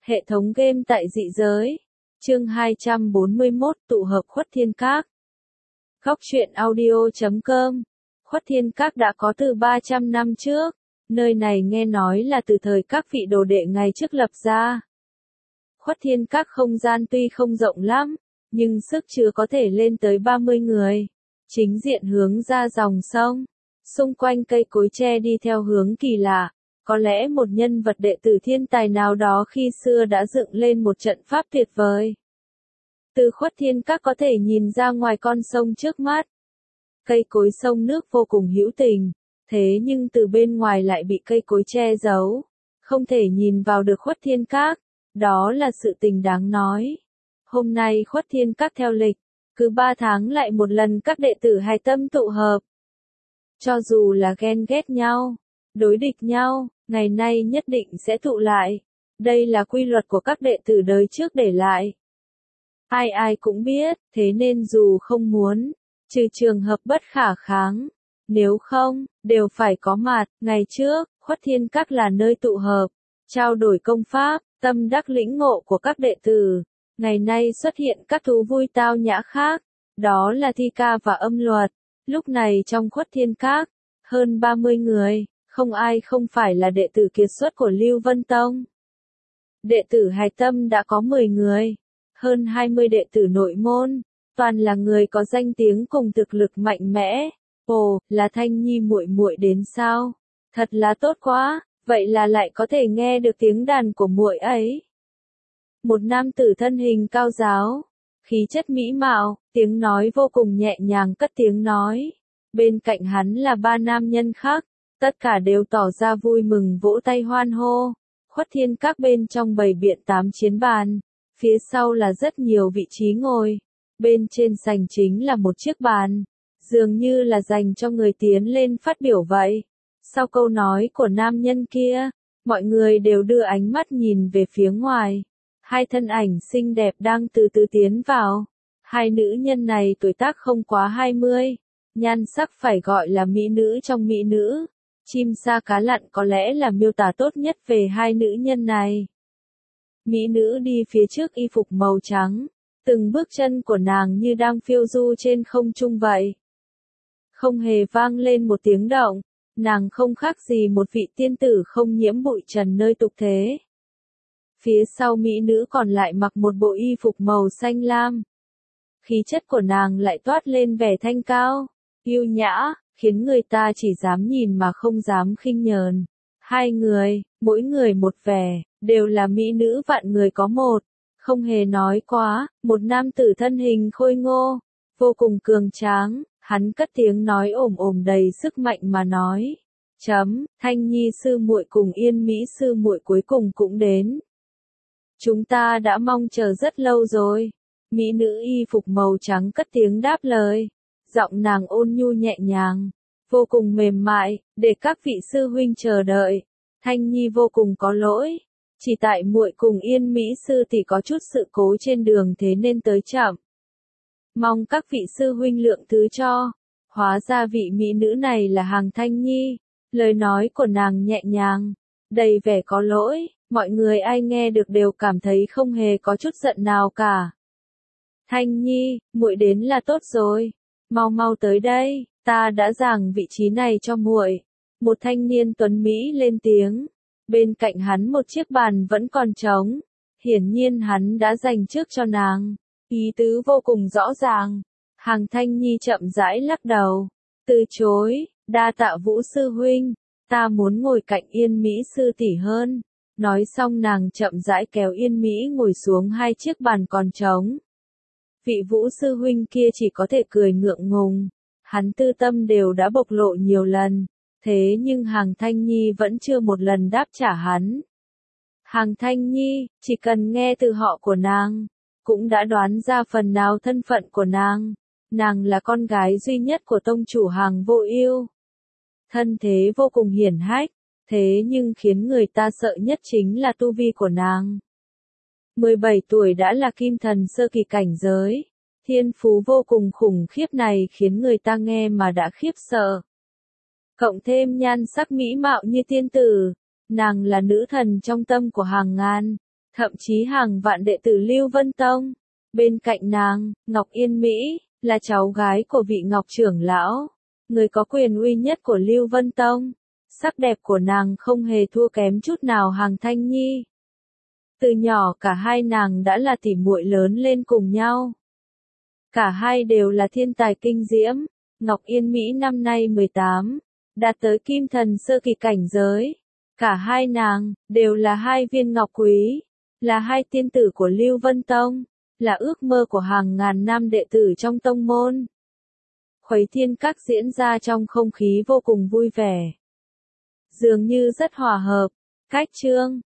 Hệ thống game tại dị giới. Chương 241 tụ hợp Khuất Thiên Các. Góc truyện audio.com. Khuất Thiên Các đã có từ 300 năm trước. Nơi này nghe nói là từ thời các vị đồ đệ ngày trước lập ra. Khuất Thiên Các không gian tuy không rộng lắm, nhưng sức chứa có thể lên tới 30 người. Chính diện hướng ra dòng sông. Xung quanh cây cối tre đi theo hướng kỳ lạ. Có lẽ một nhân vật đệ tử thiên tài nào đó khi xưa đã dựng lên một trận pháp tuyệt vời. Từ Khuất Thiên Các có thể nhìn ra ngoài con sông trước mắt. Cây cối sông nước vô cùng hữu tình, thế nhưng từ bên ngoài lại bị cây cối che giấu. Không thể nhìn vào được Khuất Thiên Các, đó là sự tình đáng nói. Hôm nay Khuất Thiên Các theo lịch, cứ 3 tháng lại một lần các đệ tử hài tâm tụ hợp. Cho dù là ghen ghét nhau, đối địch nhau, ngày nay nhất định sẽ tụ lại. Đây là quy luật của các đệ tử đời trước để lại. Ai ai cũng biết, thế nên dù không muốn, trừ trường hợp bất khả kháng, nếu không, đều phải có mặt. Ngày trước, Khuất Thiên Các là nơi tụ hợp, trao đổi công pháp, tâm đắc lĩnh ngộ của các đệ tử. Ngày nay xuất hiện các thú vui tao nhã khác, đó là thi ca và âm luật. Lúc này trong Khuất Thiên Các, hơn 30 người, không ai không phải là đệ tử kiệt xuất của Lưu Vân Tông. Đệ tử hài tâm đã có 10 người, hơn 20 đệ tử nội môn, toàn là người có danh tiếng cùng thực lực mạnh mẽ. Ồ, là Thanh Nhi muội muội đến sao? Thật là tốt quá, vậy là lại có thể nghe được tiếng đàn của muội ấy. Một nam tử thân hình cao ráo, khí chất mỹ mạo, tiếng nói vô cùng nhẹ nhàng cất tiếng nói. Bên cạnh hắn là 3 nam nhân khác, tất cả đều tỏ ra vui mừng vỗ tay hoan hô. Khuất Thiên Các bên trong bày biện 8 chiến bàn, phía sau là rất nhiều vị trí ngồi. Bên trên sảnh chính là một chiếc bàn, dường như là dành cho người tiến lên phát biểu vậy. Sau câu nói của nam nhân kia, mọi người đều đưa ánh mắt nhìn về phía ngoài. Hai thân ảnh xinh đẹp đang từ từ tiến vào. Hai nữ nhân này tuổi tác không quá 20, nhan sắc phải gọi là mỹ nữ trong mỹ nữ. Chim sa cá lặn có lẽ là miêu tả tốt nhất về hai nữ nhân này. Mỹ nữ đi phía trước y phục màu trắng, từng bước chân của nàng như đang phiêu du trên không trung vậy. Không hề vang lên một tiếng động, nàng không khác gì một vị tiên tử không nhiễm bụi trần nơi tục thế. Phía sau mỹ nữ còn lại mặc một bộ y phục màu xanh lam. Khí chất của nàng lại toát lên vẻ thanh cao, yêu nhã, khiến người ta chỉ dám nhìn mà không dám khinh nhờn. Hai người, mỗi người một vẻ, đều là mỹ nữ vạn người có một. Không hề nói quá, một nam tử thân hình khôi ngô, vô cùng cường tráng, hắn cất tiếng nói ồm ồm đầy sức mạnh mà nói. Thanh Nhi sư muội cùng Yên Mỹ sư muội cuối cùng cũng đến. Chúng ta đã mong chờ rất lâu rồi. Mỹ nữ y phục màu trắng cất tiếng đáp lời. Giọng nàng ôn nhu nhẹ nhàng, vô cùng mềm mại, để các vị sư huynh chờ đợi. Thanh Nhi vô cùng có lỗi. Chỉ tại muội cùng Yên Mỹ sư thì có chút sự cố trên đường thế nên tới chậm. Mong các vị sư huynh lượng thứ cho. Hóa ra vị mỹ nữ này là Hàng Thanh Nhi. Lời nói của nàng nhẹ nhàng, đầy vẻ có lỗi. Mọi người ai nghe được đều cảm thấy không hề có chút giận nào cả. Thanh Nhi, muội đến là tốt rồi. Mau mau tới đây, ta đã giảng vị trí này cho muội. Một thanh niên tuấn Mỹ lên tiếng. Bên cạnh hắn một chiếc bàn vẫn còn trống. Hiển nhiên hắn đã dành trước cho nàng. Ý tứ vô cùng rõ ràng. Hàng Thanh Nhi chậm rãi lắc đầu. Từ chối, đa tạ Vũ sư huynh. Ta muốn ngồi cạnh Yên Mỹ sư tỷ hơn. Nói xong nàng chậm rãi kéo Yên Mỹ ngồi xuống hai chiếc bàn còn trống. Vị Vũ sư huynh kia chỉ có thể cười ngượng ngùng. Hắn tư tâm đều đã bộc lộ nhiều lần. Thế nhưng Hàng Thanh Nhi vẫn chưa một lần đáp trả hắn. Hàng Thanh Nhi, chỉ cần nghe từ họ của nàng, cũng đã đoán ra phần nào thân phận của nàng. Nàng là con gái duy nhất của tông chủ Hàng Vô Ưu. Thân thế vô cùng hiển hách, thế nhưng khiến người ta sợ nhất chính là tu vi của nàng. 17 tuổi đã là kim thần sơ kỳ cảnh giới. Thiên phú vô cùng khủng khiếp này khiến người ta nghe mà đã khiếp sợ. Cộng thêm nhan sắc mỹ mạo như tiên tử, nàng là nữ thần trong tâm của hàng ngàn. thậm chí hàng vạn đệ tử Lưu Vân Tông. Bên cạnh nàng, Ngọc Yên Mỹ, là cháu gái của vị Ngọc trưởng lão, người có quyền uy nhất của Lưu Vân Tông. Sắc đẹp của nàng không hề thua kém chút nào Hàng Thanh Nhi. Từ nhỏ cả hai nàng đã là tỉ muội lớn lên cùng nhau. Cả hai đều là thiên tài kinh diễm. Ngọc Yên Mỹ năm nay 18, đạt tới kim thần sơ kỳ cảnh giới. Cả hai nàng, đều là hai viên ngọc quý, là hai tiên tử của Lưu Vân Tông, là ước mơ của hàng ngàn nam đệ tử trong tông môn. Khuấy Thiên Các diễn ra trong không khí vô cùng vui vẻ. Dường như rất hòa hợp. Cách chương